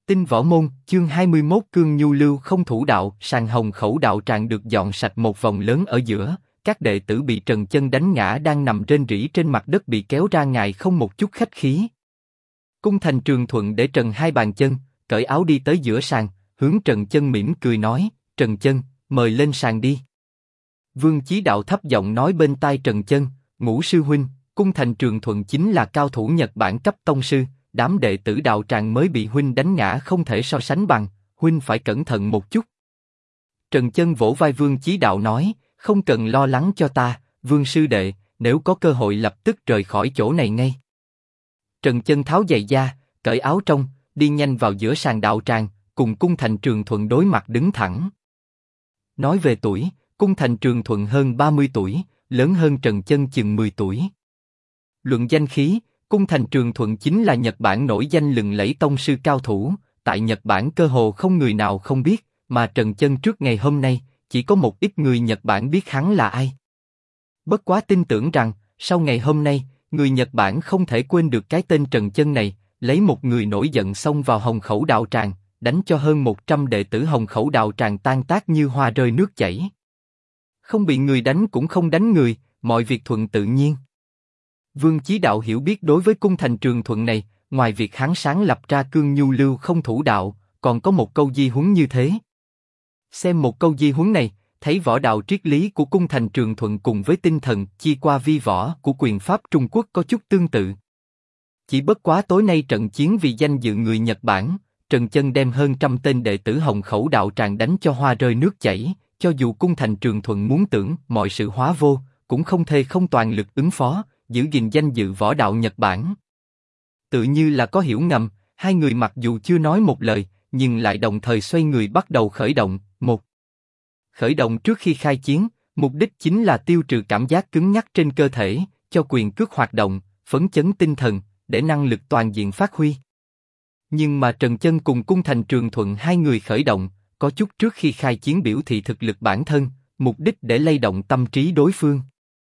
Tinh Võ Môn, chương 21 Cương Nhu Lưu không thủ đạo, sàn hồng khẩu đạo tràng được dọn sạch một vòng lớn ở giữa, các đệ tử bị Trần Chân đánh ngã đang nằm rên rỉ trên mặt đất bị kéo ra ngoài không một chút khách khí. Cung Thành Trường Thuận để trần hai bàn chân, cởi áo đi tới giữa sàn, hướng Trần Chân mỉm cười nói, Trần Chân, mời lên sàn đi. Vương Chí Đạo thấp giọng nói bên tai Trần Chân, Ngũ sư huynh, Cung Thành Trường Thuận chính là cao thủ Nhật Bản cấp tông sư. Đám đệ tử đạo tràng mới bị huynh đánh ngã không thể so sánh bằng, huynh phải cẩn thận một chút. Trần Chân vỗ vai Vương Chí Đạo nói, không cần lo lắng cho ta, Vương sư đệ, nếu có cơ hội lập tức rời khỏi chỗ này ngay. Trần Chân tháo giày da, cởi áo trong, đi nhanh vào giữa sàn đạo tràng, cùng Cung Thành Trường Thuận đối mặt đứng thẳng. Nói về tuổi, Cung Thành Trường Thuận hơn 30 tuổi, lớn hơn Trần Chân chừng 10 tuổi. Luận danh khí, Cung Thành Trường Thuận chính là Nhật Bản nổi danh lừng lẫy tông sư cao thủ, tại Nhật Bản cơ hồ không người nào không biết, mà Trần Chân trước ngày hôm nay, chỉ có một ít người Nhật Bản biết hắn là ai. Bất quá tin tưởng rằng, sau ngày hôm nay, người Nhật Bản không thể quên được cái tên Trần Chân này, lấy một người nổi giận xông vào Hồng Khẩu Đạo Tràng, đánh cho hơn 100 đệ tử Hồng Khẩu Đạo Tràng tan tác như hoa rơi nước chảy. Không bị người đánh cũng không đánh người, mọi việc thuận tự nhiên. Vương Chí Đạo hiểu biết đối với Cung Thành Trường Thuận này, ngoài việc hắn sáng lập ra Cương Nhu Lưu không thủ đạo, còn có một câu di huấn như thế. Xem một câu di huấn này, thấy võ đạo triết lý của Cung Thành Trường Thuận cùng với tinh thần chi qua vi võ của quyền pháp Trung Quốc có chút tương tự. Chỉ bất quá tối nay trận chiến vì danh dự người Nhật Bản, Trần Chân đem hơn trăm tên đệ tử Hồng Khẩu Đạo Tràng đánh cho hoa rơi nước chảy, cho dù Cung Thành Trường Thuận muốn tưởng mọi sự hóa vô, cũng không thể không toàn lực ứng phó, giữ gìn danh dự võ đạo Nhật Bản. Tự như là có hiểu ngầm, hai người mặc dù chưa nói một lời, nhưng lại đồng thời xoay người bắt đầu khởi động. Khởi động trước khi khai chiến, mục đích chính là tiêu trừ cảm giác cứng nhắc trên cơ thể, cho quyền cước hoạt động, phấn chấn tinh thần, để năng lực toàn diện phát huy. Nhưng mà Trần Chân cùng Cung Thành Trường Thuận hai người khởi động, có chút trước khi khai chiến biểu thị thực lực bản thân, mục đích để lay động tâm trí đối phương.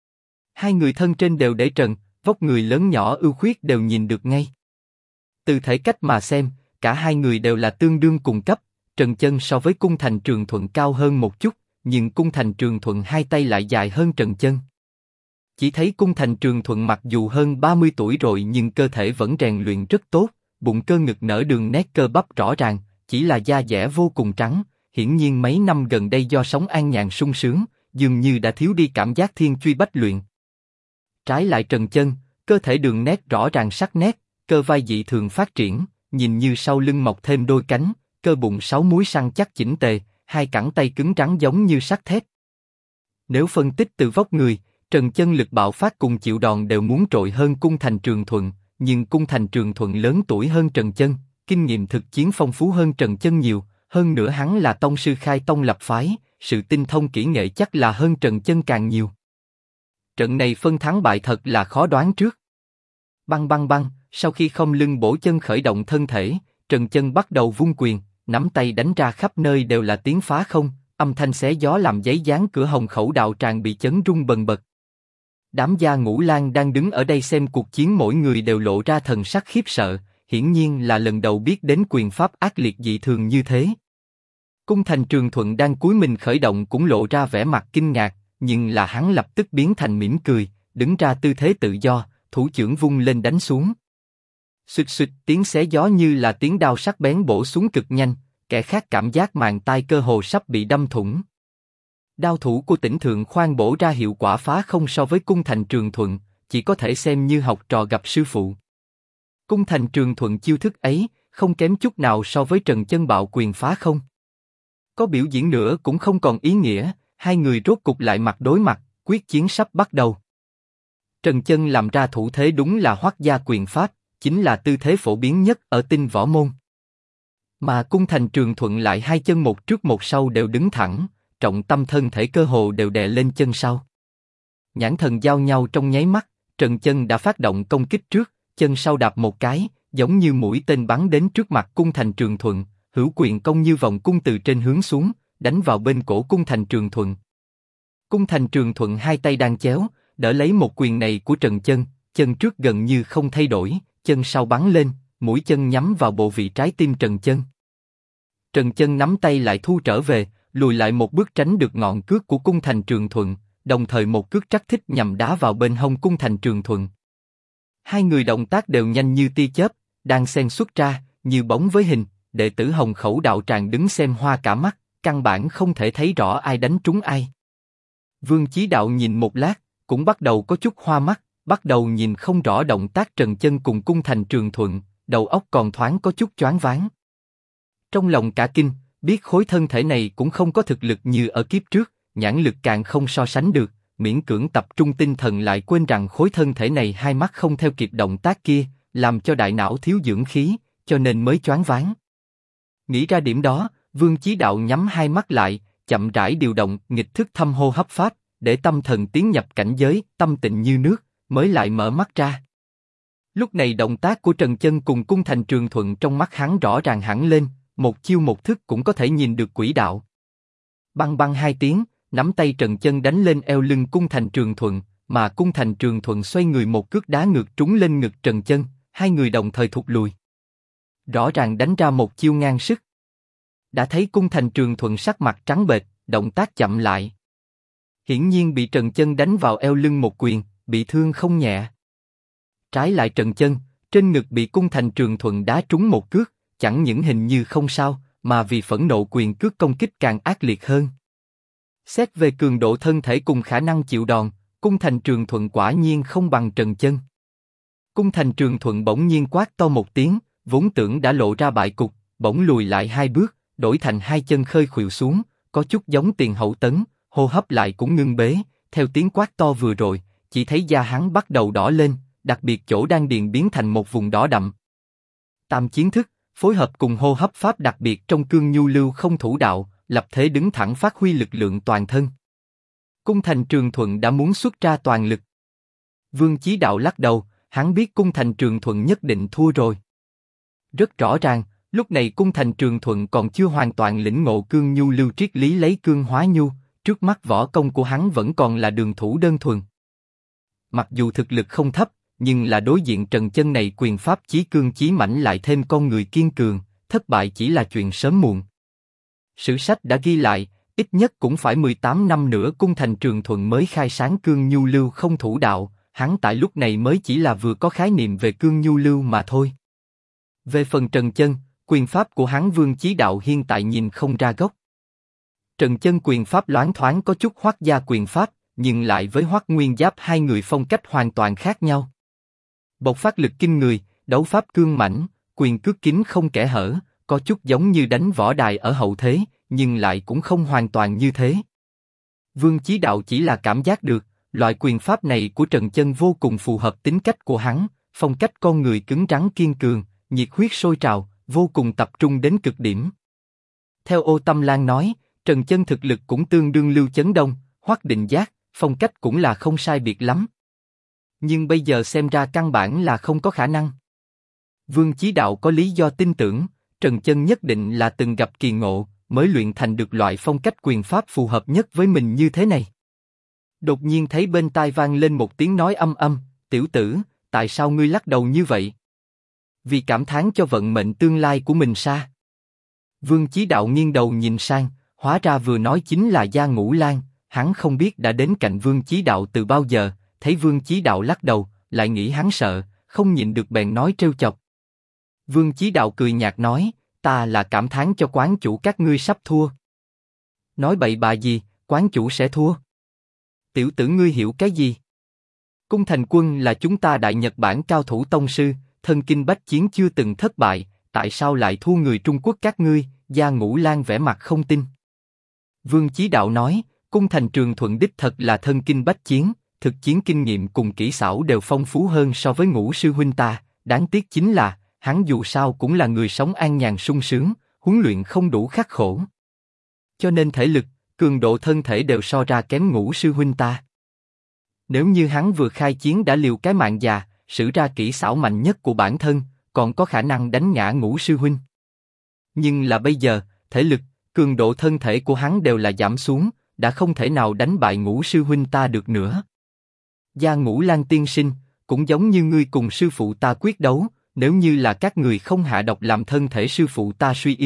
Hai người thân trên đều để trần, vóc người lớn nhỏ ưu khuyết đều nhìn được ngay. Từ thể cách mà xem, cả hai người đều là tương đương cùng cấp. Trần Chân so với Cung Thành Trường Thuận cao hơn một chút, nhưng Cung Thành Trường Thuận hai tay lại dài hơn Trần Chân. Chỉ thấy Cung Thành Trường Thuận mặc dù hơn 30 tuổi rồi nhưng cơ thể vẫn rèn luyện rất tốt, bụng cơ ngực nở đường nét cơ bắp rõ ràng, chỉ là da dẻ vô cùng trắng. Hiển nhiên mấy năm gần đây do sống an nhàn sung sướng, dường như đã thiếu đi cảm giác thiên truy bách luyện. Trái lại Trần Chân, cơ thể đường nét rõ ràng sắc nét, cơ vai dị thường phát triển, nhìn như sau lưng mọc thêm đôi cánh, cơ bụng 6 múi săn chắc chỉnh tề, hai cẳng tay cứng rắn giống như sắt thép. Nếu phân tích từ vóc người, Trần Chân lực bạo phát cùng chịu đòn đều muốn trội hơn Cung Thành Trường Thuận, nhưng Cung Thành Trường Thuận lớn tuổi hơn Trần Chân, kinh nghiệm thực chiến phong phú hơn Trần Chân nhiều, hơn nữa hắn là tông sư khai tông lập phái, sự tinh thông kỹ nghệ chắc là hơn Trần Chân càng nhiều. Trận này phân thắng bại thật là khó đoán trước. Băng băng băng, sau khi không lưng bổ chân khởi động thân thể, Trần Chân bắt đầu vung quyền, nắm tay đánh ra khắp nơi đều là tiếng phá không, âm thanh xé gió làm giấy dán cửa Hồng Khẩu Đạo Tràng bị chấn rung bần bật. Đám gia Ngũ Lang đang đứng ở đây xem cuộc chiến mỗi người đều lộ ra thần sắc khiếp sợ, hiển nhiên là lần đầu biết đến quyền pháp ác liệt dị thường như thế. Cung Thành Trường Thuận đang cúi mình khởi động cũng lộ ra vẻ mặt kinh ngạc, nhưng là hắn lập tức biến thành mỉm cười, đứng ra tư thế tự do, thủ chưởng vung lên đánh xuống. Xụt xụt tiếng xé gió như là tiếng đao sắc bén bổ xuống cực nhanh, kẻ khác cảm giác màng tai cơ hồ sắp bị đâm thủng. Đao thủ của Tỉnh Thượng Khoan bổ ra hiệu quả phá không so với Cung Thành Trường Thuận, chỉ có thể xem như học trò gặp sư phụ. Cung Thành Trường Thuận chiêu thức ấy, không kém chút nào so với Trần Chân bạo quyền phá không. Có biểu diễn nữa cũng không còn ý nghĩa, hai người rốt cục lại mặt đối mặt, quyết chiến sắp bắt đầu. Trần Chân làm ra thủ thế đúng là Hoắc gia quyền pháp, chính là tư thế phổ biến nhất ở Tinh Võ Môn. Mà Cung Thành Trường Thuận lại hai chân một trước một sau đều đứng thẳng, trọng tâm thân thể cơ hồ đều đè lên chân sau. Nhãn thần giao nhau trong nháy mắt, Trần Chân đã phát động công kích trước, chân sau đạp một cái, giống như mũi tên bắn đến trước mặt Cung Thành Trường Thuận, hữu quyền công như vòng cung từ trên hướng xuống, đánh vào bên cổ Cung Thành Trường Thuận. Cung Thành Trường Thuận hai tay đang chéo, đỡ lấy một quyền này của Trần Chân, chân trước gần như không thay đổi, chân sau bắn lên, mũi chân nhắm vào bộ vị trái tim Trần Chân, Trần Chân nắm tay lại thu trở về, lùi lại một bước tránh được ngọn cước của cung Thành Trường Thuận, đồng thời một cước trắc thích nhằm đá vào bên hông cung Thành Trường Thuận. Hai người động tác đều nhanh như tia chớp, đang xen xuất ra, như bóng với hình. Đệ tử Hồng Khẩu đạo tràng đứng xem hoa cả mắt, căn bản không thể thấy rõ ai đánh trúng ai. Vương Chí Đạo nhìn một lát, cũng bắt đầu có chút hoa mắt, bắt đầu nhìn không rõ động tác Trần Chân cùng cung Thành Trường Thuận, đầu óc còn thoáng có chút choáng váng. Trong lòng cả kinh, biết khối thân thể này cũng không có thực lực như ở kiếp trước, nhãn lực càng không so sánh được, miễn cưỡng tập trung tinh thần lại quên rằng khối thân thể này hai mắt không theo kịp động tác kia, làm cho đại não thiếu dưỡng khí, cho nên mới choáng váng. Nghĩ ra điểm đó, Vương Chí Đạo nhắm hai mắt lại, chậm rãi điều động nghịch thức thâm hô hấp pháp, để tâm thần tiến nhập cảnh giới tâm tịnh như nước, mới lại mở mắt ra. Lúc này động tác của Trần Chân cùng cung Thành Trường Thuận trong mắt hắn rõ ràng hẳn lên, một chiêu một thức cũng có thể nhìn được quỹ đạo. Băng băng hai tiếng, nắm tay Trần Chân đánh lên eo lưng cung Thành Trường Thuận, mà cung Thành Trường Thuận xoay người một cước đá ngược trúng lên ngực Trần Chân, hai người đồng thời thụt lùi. Rõ ràng đánh ra một chiêu ngang sức. Đã thấy cung Thành Trường Thuận sắc mặt trắng bệch, động tác chậm lại. Hiển nhiên bị Trần Chân đánh vào eo lưng một quyền, bị thương không nhẹ. Trái lại Trần Chân, trên ngực bị cung Thành Trường Thuận đá trúng một cước, chẳng những hình như không sao, mà vì phẫn nộ quyền cước công kích càng ác liệt hơn. Xét về cường độ thân thể cùng khả năng chịu đòn, cung Thành Trường Thuận quả nhiên không bằng Trần Chân. Cung Thành Trường Thuận bỗng nhiên quát to một tiếng, vốn tưởng đã lộ ra bại cục, bỗng lùi lại hai bước, đổi thành hai chân khơi khuỵu xuống, có chút giống Tiền Hậu Tấn, hô hấp lại cũng ngưng bế. Theo tiếng quát to vừa rồi, chỉ thấy da hắn bắt đầu đỏ lên, đặc biệt chỗ đan điền biến thành một vùng đỏ đậm. Tam chiến thức phối hợp cùng hô hấp pháp đặc biệt trong cương nhu lưu không thủ đạo, lập thế đứng thẳng phát huy lực lượng toàn thân. Cung Thành Trường Thuận đã muốn xuất ra toàn lực. Vương Chí Đạo lắc đầu, hắn biết cung Thành Trường Thuận nhất định thua rồi. Rất rõ ràng, lúc này cung Thành Trường Thuận còn chưa hoàn toàn lĩnh ngộ cương nhu lưu triết lý lấy cương hóa nhu, trước mắt võ công của hắn vẫn còn là đường thủ đơn thuần. Mặc dù thực lực không thấp, nhưng là đối diện Trần Chân này quyền pháp chí cương chí mãnh lại thêm con người kiên cường, thất bại chỉ là chuyện sớm muộn. Sử sách đã ghi lại, ít nhất cũng phải 18 năm nữa cung Thành Trường Thuận mới khai sáng cương nhu lưu không thủ đạo, hắn tại lúc này mới chỉ là vừa có khái niệm về cương nhu lưu mà thôi. Về phần Trần Chân, quyền pháp của hắn Vương Chí Đạo hiện tại nhìn không ra gốc. Trần Chân quyền pháp loáng thoáng có chút Hoắc gia quyền pháp, nhưng lại với Hoắc Nguyên Giáp hai người phong cách hoàn toàn khác nhau. Bộc phát lực kinh người, đấu pháp cương mãnh, quyền cước kín không kẽ hở, có chút giống như đánh võ đài ở hậu thế, nhưng lại cũng không hoàn toàn như thế. Vương Chí Đạo chỉ là cảm giác được, loại quyền pháp này của Trần Chân vô cùng phù hợp tính cách của hắn, phong cách con người cứng rắn kiên cường, nhiệt huyết sôi trào, vô cùng tập trung đến cực điểm. Theo Ô Tâm Lan nói, Trần Chân thực lực cũng tương đương Lưu Chấn Đông, Hoắc Định Giác, phong cách cũng là không sai biệt lắm. Nhưng bây giờ xem ra căn bản là không có khả năng. Vương Chí Đạo có lý do tin tưởng, Trần Chân nhất định là từng gặp kỳ ngộ, mới luyện thành được loại phong cách quyền pháp phù hợp nhất với mình như thế này. Đột nhiên thấy bên tai vang lên một tiếng nói âm âm, tiểu tử, tại sao ngươi lắc đầu như vậy? Vì cảm thán cho vận mệnh tương lai của mình sao? Vương Chí Đạo nghiêng đầu nhìn sang, hóa ra vừa nói chính là Gia Ngũ Lang, hắn không biết đã đến cạnh Vương Chí Đạo từ bao giờ, thấy Vương Chí Đạo lắc đầu, lại nghĩ hắn sợ, không nhịn được bèn nói trêu chọc. Vương Chí Đạo cười nhạt nói, ta là cảm thán cho quán chủ các ngươi sắp thua. Nói bậy bạ gì, quán chủ sẽ thua? Tiểu tử ngươi hiểu cái gì? Cung Thành Quân là chúng ta Đại Nhật Bản cao thủ tông sư, thân kinh bách chiến chưa từng thất bại, tại sao lại thua người Trung Quốc các ngươi? Gia Ngũ Lang vẻ mặt không tin. Vương Chí Đạo nói, Cung Thành Trường Thuận đích thật là thân kinh bách chiến, thực chiến kinh nghiệm cùng kỹ xảo đều phong phú hơn so với Ngũ sư huynh ta, đáng tiếc chính là, hắn dù sao cũng là người sống an nhàn sung sướng, huấn luyện không đủ khắc khổ. Cho nên thể lực, cường độ thân thể đều so ra kém Ngũ sư huynh ta. Nếu như hắn vừa khai chiến đã liều cái mạng già, sử ra kỹ xảo mạnh nhất của bản thân, còn có khả năng đánh ngã Ngũ sư huynh. Nhưng là bây giờ, thể lực, cường độ thân thể của hắn đều là giảm xuống, đã không thể nào đánh bại Ngũ sư huynh ta được nữa. Gia Ngũ Lang tiên sinh, cũng giống như ngươi cùng sư phụ ta quyết đấu, nếu như là các người không hạ độc làm thân thể sư phụ ta suy yếu,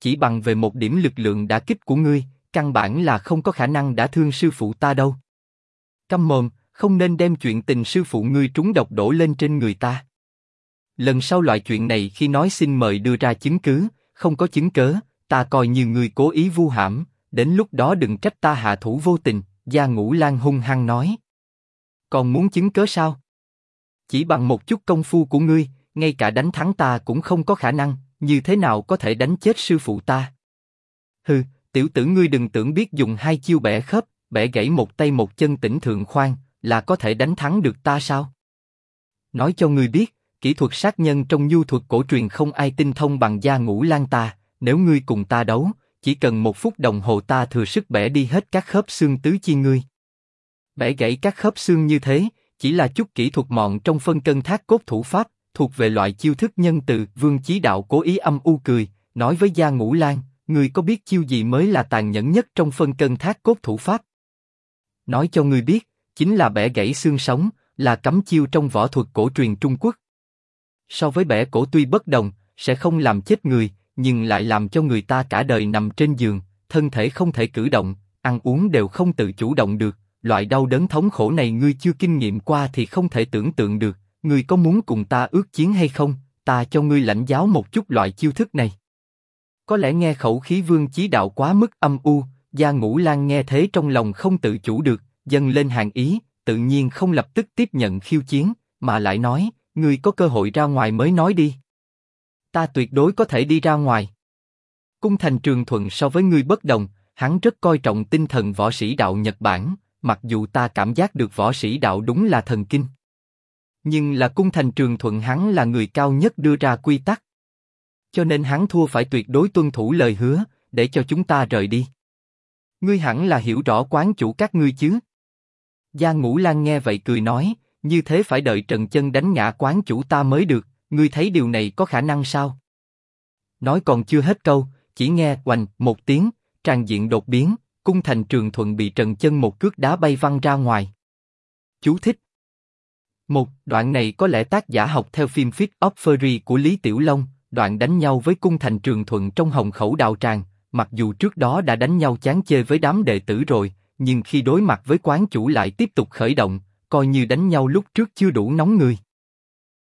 chỉ bằng về một điểm lực lượng đả kích của ngươi, căn bản là không có khả năng đả thương sư phụ ta đâu. Câm mồm, không nên đem chuyện tình sư phụ ngươi trúng độc đổ lên trên người ta. Lần sau loại chuyện này khi nói xin mời đưa ra chứng cứ, không có chứng cớ, ta coi như ngươi cố ý vu hãm, đến lúc đó đừng trách ta hạ thủ vô tình, Gia Ngũ Lang hung hăng nói. Còn muốn chứng cớ sao? Chỉ bằng một chút công phu của ngươi, ngay cả đánh thắng ta cũng không có khả năng, như thế nào có thể đánh chết sư phụ ta? Hừ, tiểu tử ngươi đừng tưởng biết dùng hai chiêu bẻ khớp, bẻ gãy một tay một chân tỉnh thượng khoan, là có thể đánh thắng được ta sao? Nói cho ngươi biết, kỹ thuật sát nhân trong nhu thuật cổ truyền không ai tinh thông bằng Gia Ngũ Lang ta, nếu ngươi cùng ta đấu, chỉ cần 1 phút đồng hồ ta thừa sức bẻ đi hết các khớp xương tứ chi ngươi. Bẻ gãy các khớp xương như thế, chỉ là chút kỹ thuật mọn trong phân cân thác cốt thủ pháp, thuộc về loại chiêu thức nhân từ. Vương Chí Đạo cố ý âm u cười, nói với Gia Ngũ Lang, ngươi có biết chiêu gì mới là tàn nhẫn nhất trong phân cân thác cốt thủ pháp? Nói cho ngươi biết, chính là bẻ gãy xương sống, là cấm chiêu trong võ thuật cổ truyền Trung Quốc. So với bẻ cổ tuy bất đồng, sẽ không làm chết người, nhưng lại làm cho người ta cả đời nằm trên giường, thân thể không thể cử động, ăn uống đều không tự chủ động được. Loại đau đớn thống khổ này ngươi chưa kinh nghiệm qua thì không thể tưởng tượng được. Ngươi có muốn cùng ta ước chiến hay không? Ta cho ngươi lãnh giáo một chút loại chiêu thức này. Có lẽ nghe khẩu khí Vương Chí Đạo quá mức âm u, Gia Ngũ Lang nghe thế trong lòng không tự chủ được, dâng lên hàng ý, tự nhiên không lập tức tiếp nhận khiêu chiến, mà lại nói, ngươi có cơ hội ra ngoài mới nói đi. Ta tuyệt đối có thể đi ra ngoài. Cung Thành Trường Thuận so với ngươi bất đồng, hắn rất coi trọng tinh thần võ sĩ đạo Nhật Bản, mặc dù ta cảm giác được võ sĩ đạo đúng là thần kinh. Nhưng là Cung Thành Trường Thuận hắn là người cao nhất đưa ra quy tắc. Cho nên hắn thua phải tuyệt đối tuân thủ lời hứa, để cho chúng ta rời đi. Ngươi hẳn là hiểu rõ quán chủ các ngươi chứ? Gia Ngũ Lang nghe vậy cười nói, như thế phải đợi Trần Chân đánh ngã quán chủ ta mới được, ngươi thấy điều này có khả năng sao? Nói còn chưa hết câu, chỉ nghe oành một tiếng, tràng diện đột biến, Cung Thành Trường Thuận bị Trần Chân một cước đá bay văng ra ngoài. Chú thích: Một đoạn này có lẽ tác giả học theo phim Fist of Fury của Lý Tiểu Long, đoạn đánh nhau với Cung Thành Trường Thuận trong Hồng Khẩu Đạo Tràng, mặc dù trước đó đã đánh nhau chán chê với đám đệ tử rồi, nhưng khi đối mặt với quán chủ lại tiếp tục khởi động, coi như đánh nhau lúc trước chưa đủ nóng người.